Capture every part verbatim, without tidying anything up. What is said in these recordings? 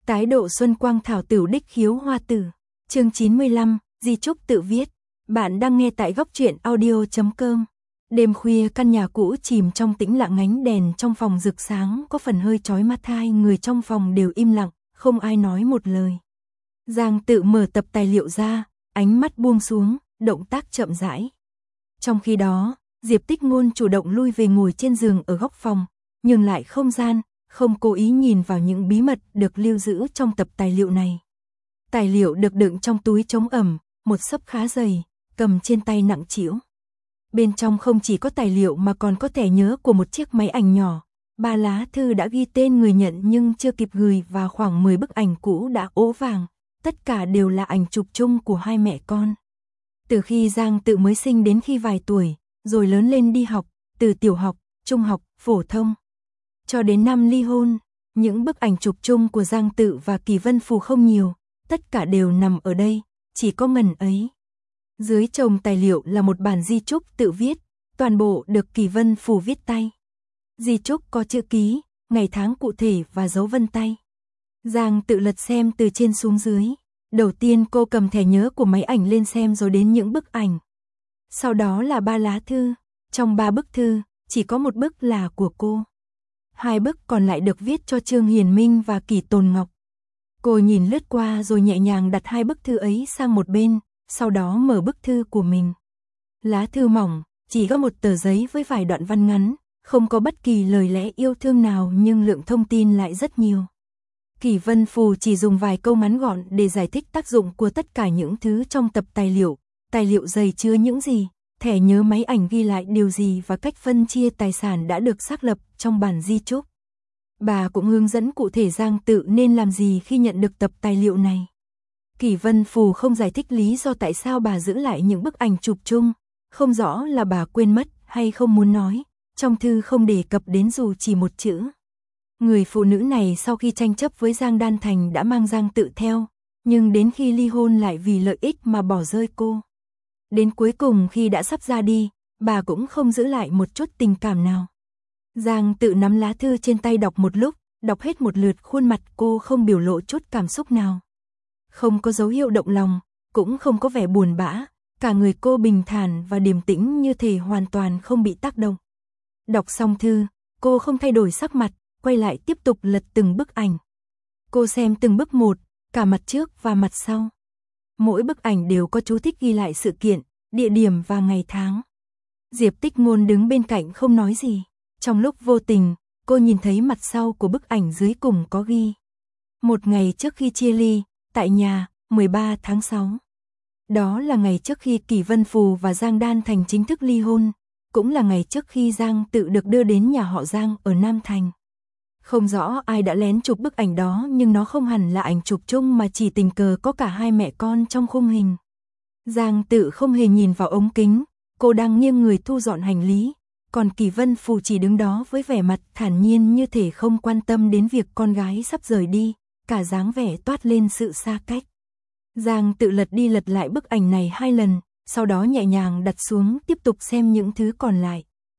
Tái độ xuân quang thảo tửu đích khiếu hoa tử. Chương chín mươi lăm, di chúc tự viết. Bạn đang nghe tại góc truyện audio chấm com. Đêm khuya căn nhà cũ chìm trong tĩnh lặng, ánh đèn trong phòng rực sáng có phần hơi chói mắt, hai người trong phòng đều im lặng, không ai nói một lời. Giang Tự mở tập tài liệu ra, ánh mắt buông xuống, động tác chậm rãi. Trong khi đó, Diệp Tích Ngôn chủ động lui về ngồi trên giường ở góc phòng, nhường lại không gian, không cố ý nhìn vào những bí mật được lưu giữ trong tập tài liệu này. Tài liệu được đựng trong túi chống ẩm, một xấp khá dày, cầm trên tay nặng trĩu. Bên trong không chỉ có tài liệu mà còn có thẻ nhớ của một chiếc máy ảnh nhỏ, ba lá thư đã ghi tên người nhận nhưng chưa kịp gửi và khoảng mười bức ảnh cũ đã ố vàng, tất cả đều là ảnh chụp chung của hai mẹ con. Từ khi Giang Tự mới sinh đến khi vài tuổi, rồi lớn lên đi học, từ tiểu học, trung học, phổ thông, cho đến năm ly hôn, những bức ảnh chụp chung của Giang Tự và Kỳ Vân Phù không nhiều, tất cả đều nằm ở đây, chỉ có ngần ấy. Dưới chồng tài liệu là một bản di chúc tự viết, toàn bộ được Kỳ Vân Phù viết tay. Di chúc có chữ ký, ngày tháng cụ thể và dấu vân tay. Giang Tự lật xem từ trên xuống dưới. Đầu tiên cô cầm thẻ nhớ của máy ảnh lên xem rồi đến những bức ảnh. Sau đó là ba lá thư, trong ba bức thư, chỉ có một bức là của cô. Hai bức còn lại được viết cho Trương Hiền Minh và Kỳ Tồn Ngọc. Cô nhìn lướt qua rồi nhẹ nhàng đặt hai bức thư ấy sang một bên, sau đó mở bức thư của mình. Lá thư mỏng, chỉ có một tờ giấy với vài đoạn văn ngắn, không có bất kỳ lời lẽ yêu thương nào nhưng lượng thông tin lại rất nhiều. Kỳ Vân Phù chỉ dùng vài câu ngắn gọn để giải thích tác dụng của tất cả những thứ trong tập tài liệu, tài liệu dày chứa những gì, thẻ nhớ máy ảnh ghi lại điều gì và cách phân chia tài sản đã được xác lập trong bản di chúc. Bà cũng hướng dẫn cụ thể Giang Tự nên làm gì khi nhận được tập tài liệu này. Kỳ Vân Phù không giải thích lý do tại sao bà giữ lại những bức ảnh chụp chung, không rõ là bà quên mất hay không muốn nói, trong thư không đề cập đến dù chỉ một chữ. Người phụ nữ này sau khi tranh chấp với Giang Đan Thành đã mang Giang Tự theo, nhưng đến khi ly hôn lại vì lợi ích mà bỏ rơi cô. Đến cuối cùng khi đã sắp ra đi, bà cũng không giữ lại một chút tình cảm nào. Giang Tự nắm lá thư trên tay đọc một lúc, đọc hết một lượt, khuôn mặt cô không biểu lộ chút cảm xúc nào. Không có dấu hiệu động lòng, cũng không có vẻ buồn bã, cả người cô bình thản và điềm tĩnh như thể hoàn toàn không bị tác động. Đọc xong thư, cô không thay đổi sắc mặt, quay lại tiếp tục lật từng bức ảnh. Cô xem từng bức một, cả mặt trước và mặt sau. Mỗi bức ảnh đều có chú thích ghi lại sự kiện, địa điểm và ngày tháng. Diệp Tích Ngôn đứng bên cạnh không nói gì. Trong lúc vô tình, cô nhìn thấy mặt sau của bức ảnh dưới cùng có ghi. Một ngày trước khi chia ly, tại nhà, mười ba tháng sáu. Đó là ngày trước khi Kỳ Vân Phù và Giang Đan Thành chính thức ly hôn, cũng là ngày trước khi Giang Tự được đưa đến nhà họ Giang ở Nam Thành. Không rõ ai đã lén chụp bức ảnh đó nhưng nó không hẳn là ảnh chụp chung mà chỉ tình cờ có cả hai mẹ con trong khung hình. Giang Tự không hề nhìn vào ống kính, cô đang nghiêng người thu dọn hành lý, còn Kỳ Vân Phù chỉ đứng đó với vẻ mặt thản nhiên như thể không quan tâm đến việc con gái sắp rời đi, cả dáng vẻ toát lên sự xa cách. Giang Tự lật đi lật lại bức ảnh này hai lần, sau đó nhẹ nhàng đặt xuống tiếp tục xem những thứ còn lại.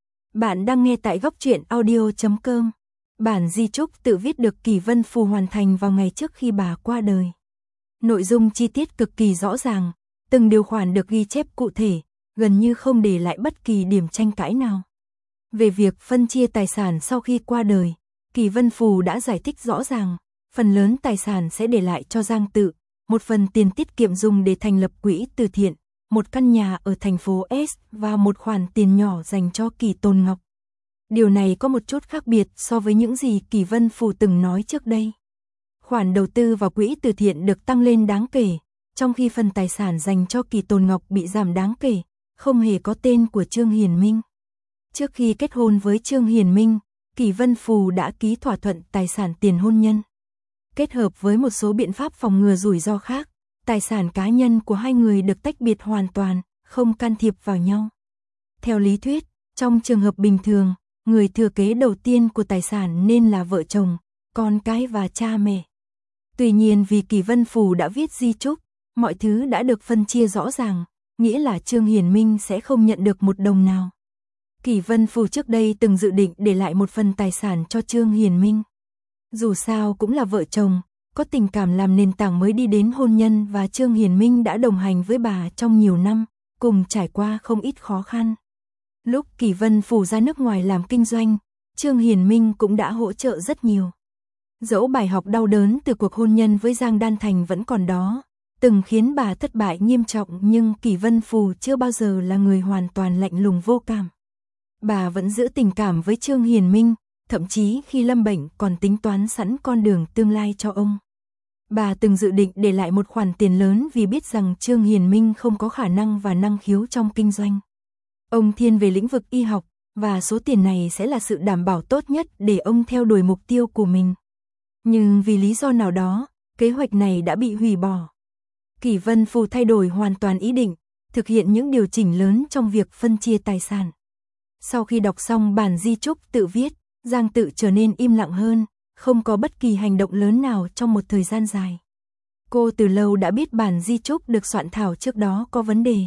Bạn đang nghe tại góc truyện audio chấm com. Bản di chúc tự viết được Kỳ Vân Phù hoàn thành vào ngày trước khi bà qua đời. Nội dung chi tiết cực kỳ rõ ràng, từng điều khoản được ghi chép cụ thể, gần như không để lại bất kỳ điểm tranh cãi nào. Về việc phân chia tài sản sau khi qua đời, Kỳ Vân Phù đã giải thích rõ ràng, phần lớn tài sản sẽ để lại cho Giang Tự, một phần tiền tiết kiệm dùng để thành lập quỹ từ thiện, một căn nhà ở thành phố S và một khoản tiền nhỏ dành cho Kỳ Tồn Ngọc. Điều này có một chút khác biệt so với những gì Kỳ Vân Phù từng nói trước đây. Khoản đầu tư vào quỹ từ thiện được tăng lên đáng kể, trong khi phần tài sản dành cho Kỳ Tồn Ngọc bị giảm đáng kể, không hề có tên của Trương Hiền Minh. Trước khi kết hôn với Trương Hiền Minh, Kỳ Vân Phù đã ký thỏa thuận tài sản tiền hôn nhân. Kết hợp với một số biện pháp phòng ngừa rủi ro khác, tài sản cá nhân của hai người được tách biệt hoàn toàn, không can thiệp vào nhau. Theo lý thuyết, trong trường hợp bình thường, người thừa kế đầu tiên của tài sản nên là vợ chồng, con cái và cha mẹ. Tuy nhiên vì Kỳ Vân Phù đã viết di chúc, mọi thứ đã được phân chia rõ ràng, nghĩa là Trương Hiền Minh sẽ không nhận được một đồng nào. Kỳ Vân Phù trước đây từng dự định để lại một phần tài sản cho Trương Hiền Minh. Dù sao cũng là vợ chồng, có tình cảm làm nền tảng mới đi đến hôn nhân và Trương Hiền Minh đã đồng hành với bà trong nhiều năm, cùng trải qua không ít khó khăn. Lúc Kỷ Vân Phù ra nước ngoài làm kinh doanh, Trương Hiền Minh cũng đã hỗ trợ rất nhiều. Dẫu bài học đau đớn từ cuộc hôn nhân với Giang Đan Thành vẫn còn đó, từng khiến bà thất bại nghiêm trọng, nhưng Kỷ Vân Phù chưa bao giờ là người hoàn toàn lạnh lùng vô cảm. Bà vẫn giữ tình cảm với Trương Hiền Minh, thậm chí khi lâm bệnh còn tính toán sẵn con đường tương lai cho ông. Bà từng dự định để lại một khoản tiền lớn vì biết rằng Trương Hiền Minh không có khả năng và năng khiếu trong kinh doanh. Ông thiên về lĩnh vực y học, và số tiền này sẽ là sự đảm bảo tốt nhất để ông theo đuổi mục tiêu của mình. Nhưng vì lý do nào đó, kế hoạch này đã bị hủy bỏ. Kỷ Vân Phù thay đổi hoàn toàn ý định, thực hiện những điều chỉnh lớn trong việc phân chia tài sản. Sau khi đọc xong bản di chúc tự viết, Giang Tự trở nên im lặng hơn, không có bất kỳ hành động lớn nào trong một thời gian dài. Cô từ lâu đã biết bản di chúc được soạn thảo trước đó có vấn đề.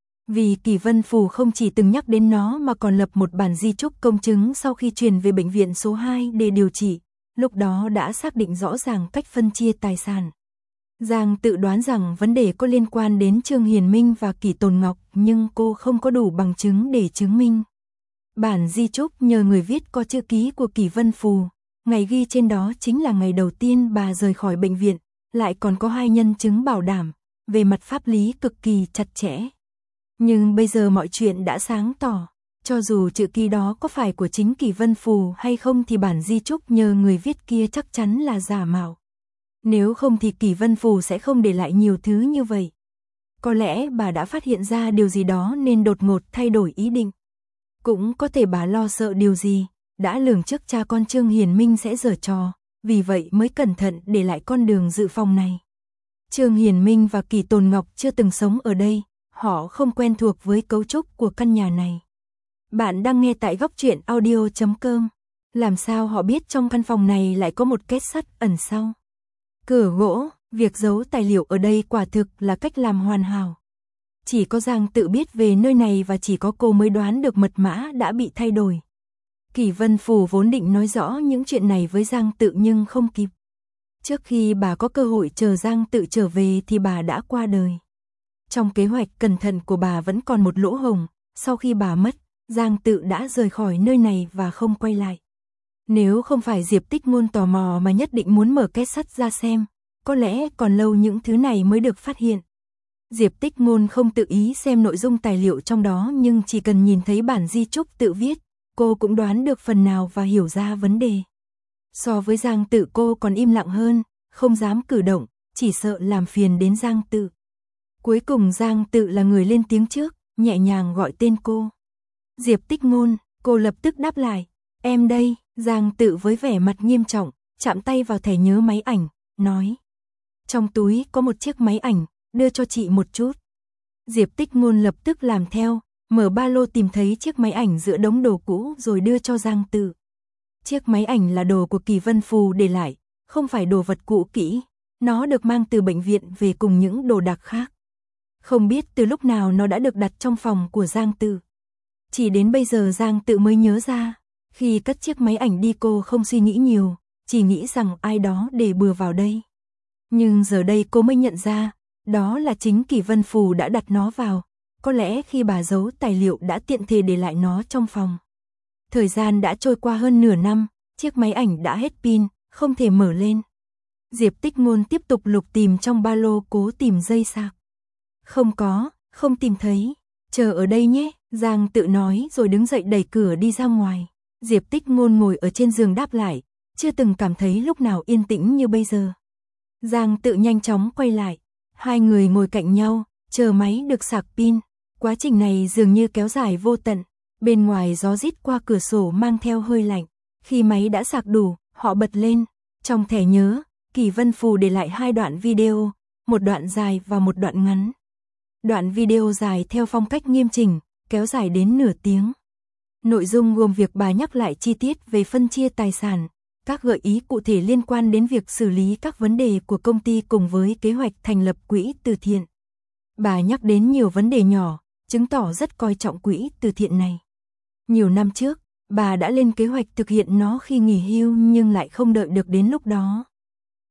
Vì Kỷ Vân Phù không chỉ từng nhắc đến nó mà còn lập một bản di chúc công chứng sau khi chuyển về bệnh viện số hai để điều trị, lúc đó đã xác định rõ ràng cách phân chia tài sản. Giang Tự đoán rằng vấn đề có liên quan đến Trương Hiền Minh và Kỷ Tồn Ngọc, nhưng cô không có đủ bằng chứng để chứng minh. Bản di chúc nhờ người viết có chữ ký của Kỷ Vân Phù, ngày ghi trên đó chính là ngày đầu tiên bà rời khỏi bệnh viện, lại còn có hai nhân chứng bảo đảm, về mặt pháp lý cực kỳ chặt chẽ. Nhưng bây giờ mọi chuyện đã sáng tỏ, cho dù chữ ký đó có phải của chính Kỷ Vân Phù hay không thì bản di chúc nhờ người viết kia chắc chắn là giả mạo. Nếu không thì Kỷ Vân Phù sẽ không để lại nhiều thứ như vậy. Có lẽ bà đã phát hiện ra điều gì đó nên đột ngột thay đổi ý định. Cũng có thể bà lo sợ điều gì, đã lường trước cha con Trương Hiền Minh sẽ giở trò, vì vậy mới cẩn thận để lại con đường dự phòng này. Trương Hiền Minh và Kỷ Tồn Ngọc chưa từng sống ở đây, họ không quen thuộc với cấu trúc của căn nhà này. Bạn đang nghe tại góc truyện audio chấm com. Làm sao họ biết trong căn phòng này lại có một kết sắt ẩn sau? Cửa gỗ, việc giấu tài liệu ở đây quả thực là cách làm hoàn hảo. Chỉ có Giang Tự biết về nơi này và chỉ có cô mới đoán được mật mã đã bị thay đổi. Kỷ Vân Phù vốn định nói rõ những chuyện này với Giang Tự nhưng không kịp. Trước khi bà có cơ hội chờ Giang Tự trở về thì bà đã qua đời. Trong kế hoạch cẩn thận của bà vẫn còn một lỗ hổng, sau khi bà mất, Giang Tự đã rời khỏi nơi này và không quay lại. Nếu không phải Diệp Tích Ngôn tò mò mà nhất định muốn mở két sắt ra xem, có lẽ còn lâu những thứ này mới được phát hiện. Diệp Tích Ngôn không tự ý xem nội dung tài liệu trong đó, nhưng chỉ cần nhìn thấy bản di chúc tự viết, cô cũng đoán được phần nào và hiểu ra vấn đề. So với Giang Tự cô còn im lặng hơn, không dám cử động, chỉ sợ làm phiền đến Giang Tự. Cuối cùng Giang Tự là người lên tiếng trước, nhẹ nhàng gọi tên cô. Diệp Tích Ngôn, cô lập tức đáp lại, em đây. Giang Tự với vẻ mặt nghiêm trọng, chạm tay vào thẻ nhớ máy ảnh, nói. Trong túi có một chiếc máy ảnh, đưa cho chị một chút. Diệp Tích Ngôn lập tức làm theo, mở ba lô tìm thấy chiếc máy ảnh giữa đống đồ cũ rồi đưa cho Giang Tự. Chiếc máy ảnh là đồ của Kỷ Vân Phù để lại, không phải đồ vật cũ kỹ, nó được mang từ bệnh viện về cùng những đồ đạc khác. Không biết từ lúc nào nó đã được đặt trong phòng của Giang Tự. Chỉ đến bây giờ Giang Tự mới nhớ ra, khi cất chiếc máy ảnh đi cô không suy nghĩ nhiều, chỉ nghĩ rằng ai đó để bừa vào đây. Nhưng giờ đây cô mới nhận ra, đó là chính Kỷ Vân Phù đã đặt nó vào, có lẽ khi bà giấu tài liệu đã tiện thể để lại nó trong phòng. Thời gian đã trôi qua hơn nửa năm, chiếc máy ảnh đã hết pin, không thể mở lên. Diệp Tích Ngôn tiếp tục lục tìm trong ba lô cố tìm dây sạc. Không có, không tìm thấy, chờ ở đây nhé, Giang Tự nói rồi đứng dậy đẩy cửa đi ra ngoài. Diệp Tích Ngôn ngồi ở trên giường đáp lại, chưa từng cảm thấy lúc nào yên tĩnh như bây giờ. Giang Tự nhanh chóng quay lại, hai người ngồi cạnh nhau, chờ máy được sạc pin. Quá trình này dường như kéo dài vô tận, bên ngoài gió rít qua cửa sổ mang theo hơi lạnh. Khi máy đã sạc đủ, họ bật lên. Trong thẻ nhớ, Kỷ Vân Phù để lại hai đoạn video, một đoạn dài và một đoạn ngắn. Đoạn video dài theo phong cách nghiêm chỉnh, kéo dài đến nửa tiếng. Nội dung gồm việc bà nhắc lại chi tiết về phân chia tài sản, các gợi ý cụ thể liên quan đến việc xử lý các vấn đề của công ty cùng với kế hoạch thành lập quỹ từ thiện. Bà nhắc đến nhiều vấn đề nhỏ, chứng tỏ rất coi trọng quỹ từ thiện này. Nhiều năm trước, bà đã lên kế hoạch thực hiện nó khi nghỉ hưu nhưng lại không đợi được đến lúc đó.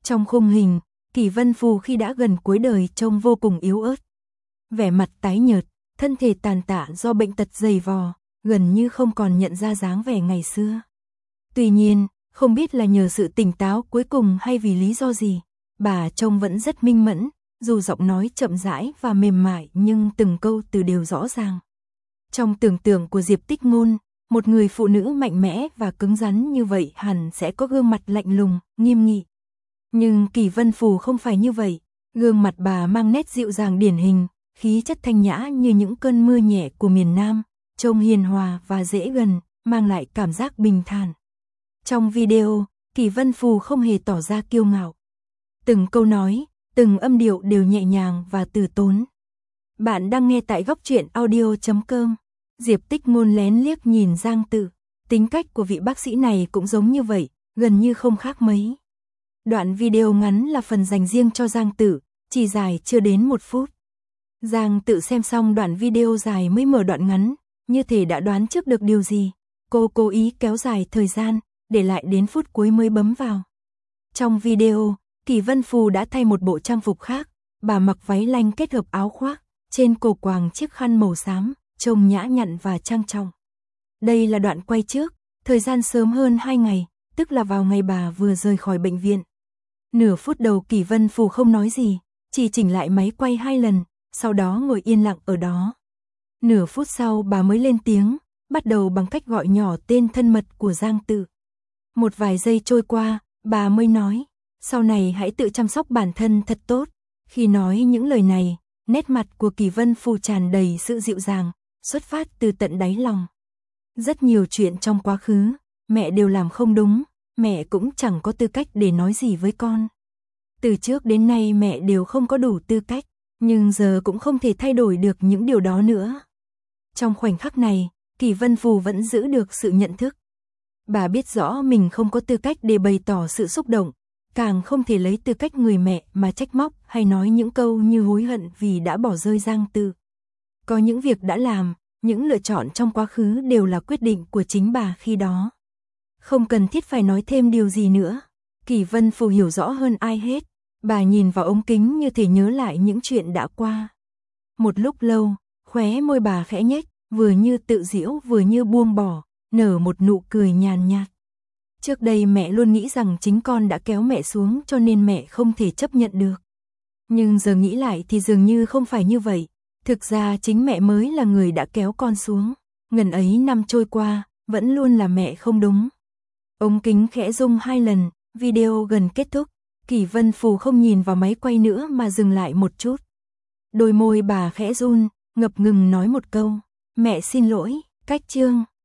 Trong khung hình, Kỷ Vân Phù khi đã gần cuối đời trông vô cùng yếu ớt. Vẻ mặt tái nhợt, thân thể tàn tạ do bệnh tật dày vò, gần như không còn nhận ra dáng vẻ ngày xưa. Tuy nhiên, không biết là nhờ sự tỉnh táo cuối cùng hay vì lý do gì, bà trông vẫn rất minh mẫn, dù giọng nói chậm rãi và mềm mại nhưng từng câu từ đều rõ ràng. Trong tưởng tượng của Diệp Tích Ngôn, một người phụ nữ mạnh mẽ và cứng rắn như vậy hẳn sẽ có gương mặt lạnh lùng, nghiêm nghị. Nhưng Kỷ Vân Phù không phải như vậy, gương mặt bà mang nét dịu dàng điển hình, khí chất thanh nhã như những cơn mưa nhẹ của miền Nam, trông hiền hòa và dễ gần, mang lại cảm giác bình thản. Trong video, Kỷ Vân Phù không hề tỏ ra kiêu ngạo. Từng câu nói, từng âm điệu đều nhẹ nhàng và từ tốn. Bạn đang nghe tại góc truyện audio chấm com. Diệp Tích Ngôn lén liếc nhìn Giang Tự, tính cách của vị bác sĩ này cũng giống như vậy, gần như không khác mấy. Đoạn video ngắn là phần dành riêng cho Giang Tự, chỉ dài chưa đến một phút. Giang Tự xem xong đoạn video dài mới mở đoạn ngắn, như thể đã đoán trước được điều gì. Cô cố ý kéo dài thời gian, để lại đến phút cuối mới bấm vào. Trong video, Kỷ Vân Phù đã thay một bộ trang phục khác, bà mặc váy lanh kết hợp áo khoác, trên cổ quàng chiếc khăn màu xám, trông nhã nhặn và trang trọng. Đây là đoạn quay trước, thời gian sớm hơn hai ngày, tức là vào ngày bà vừa rời khỏi bệnh viện. Nửa phút đầu Kỷ Vân Phù không nói gì, chỉ chỉnh lại máy quay hai lần, sau đó ngồi yên lặng ở đó. Nửa phút sau bà mới lên tiếng, bắt đầu bằng cách gọi nhỏ tên thân mật của Giang Tự. Một vài giây trôi qua, bà mới nói, sau này hãy tự chăm sóc bản thân thật tốt. Khi nói những lời này, nét mặt của Kỷ Vân Phù tràn đầy sự dịu dàng, xuất phát từ tận đáy lòng. Rất nhiều chuyện trong quá khứ, mẹ đều làm không đúng, mẹ cũng chẳng có tư cách để nói gì với con. Từ trước đến nay mẹ đều không có đủ tư cách, nhưng giờ cũng không thể thay đổi được những điều đó nữa. Trong khoảnh khắc này, Kỷ Vân Phù vẫn giữ được sự nhận thức. Bà biết rõ mình không có tư cách để bày tỏ sự xúc động, càng không thể lấy tư cách người mẹ mà trách móc hay nói những câu như hối hận vì đã bỏ rơi Giang Tự. Có những việc đã làm, những lựa chọn trong quá khứ đều là quyết định của chính bà khi đó. Không cần thiết phải nói thêm điều gì nữa. Kỷ Vân Phù hiểu rõ hơn ai hết. Bà nhìn vào ống kính như thể nhớ lại những chuyện đã qua. Một lúc lâu, khóe môi bà khẽ nhếch, vừa như tự giễu vừa như buông bỏ, nở một nụ cười nhàn nhạt. Trước đây mẹ luôn nghĩ rằng chính con đã kéo mẹ xuống cho nên mẹ không thể chấp nhận được. Nhưng giờ nghĩ lại thì dường như không phải như vậy. Thực ra chính mẹ mới là người đã kéo con xuống. Ngần ấy năm trôi qua, vẫn luôn là mẹ không đúng. Ống kính khẽ rung hai lần, video gần kết thúc. Kỷ Vân Phù không nhìn vào máy quay nữa mà dừng lại một chút. Đôi môi bà khẽ run, ngập ngừng nói một câu. Mẹ xin lỗi, cách chương.